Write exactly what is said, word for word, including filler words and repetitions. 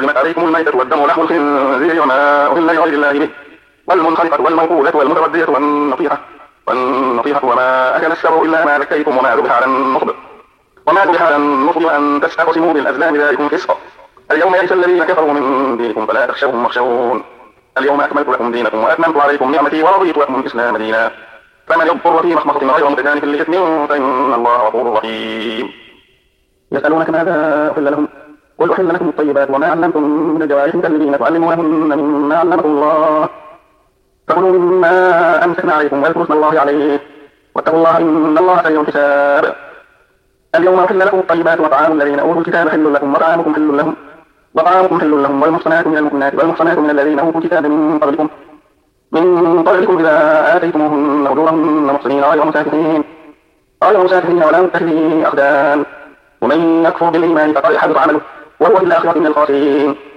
حرمت عليكم الميتة والدم ولحم الخنزير وما أهل لغير الله به والمنخنقة والموقوذة والمتردية والنطيحة والنطيحة وما أكل السبع إلا ما ذكيتم وما ذبح على النصب وما ذبح على النصب وأن تستقسموا بالأزلام ذلكم فسق. اليوم يئس الذين كفروا من دينكم فلا تخشوهم واخشون. اليوم أكملت لكم دينكم وأتممت عليكم نعمتي ورضيت لكم الإسلام دينا فمن يضطر في مخمصة غير متجانف لإثم فإن الله غفور رحيم. يسألونك ماذا أحل لهم قل أحل لكم الطيبات وما علمتم من الجوارح مكلبين تعلمونهن مما علمكم الله فكلوا مما أمسكنا عليكم واذكروا اسم الله عليه واتقوا الله إن الله سريع الحساب. اليوم أحل لكم الطيبات وطعام الذين أوتوا الكتاب حل لكم وطعامكم حل لهم وطعامكم حل لهم والمحصنات من المؤمنات والمحصنات من الذين أوتوا الكتاب من قبلكم من قبلكم إذا آتيتموهن أجورهن محصنين غير مسافحين غير مسافحين ولا متخذي أخدان ومن يكفر بالإيمان فقد حبط عمله وهو في الآخرة من الخاسرين.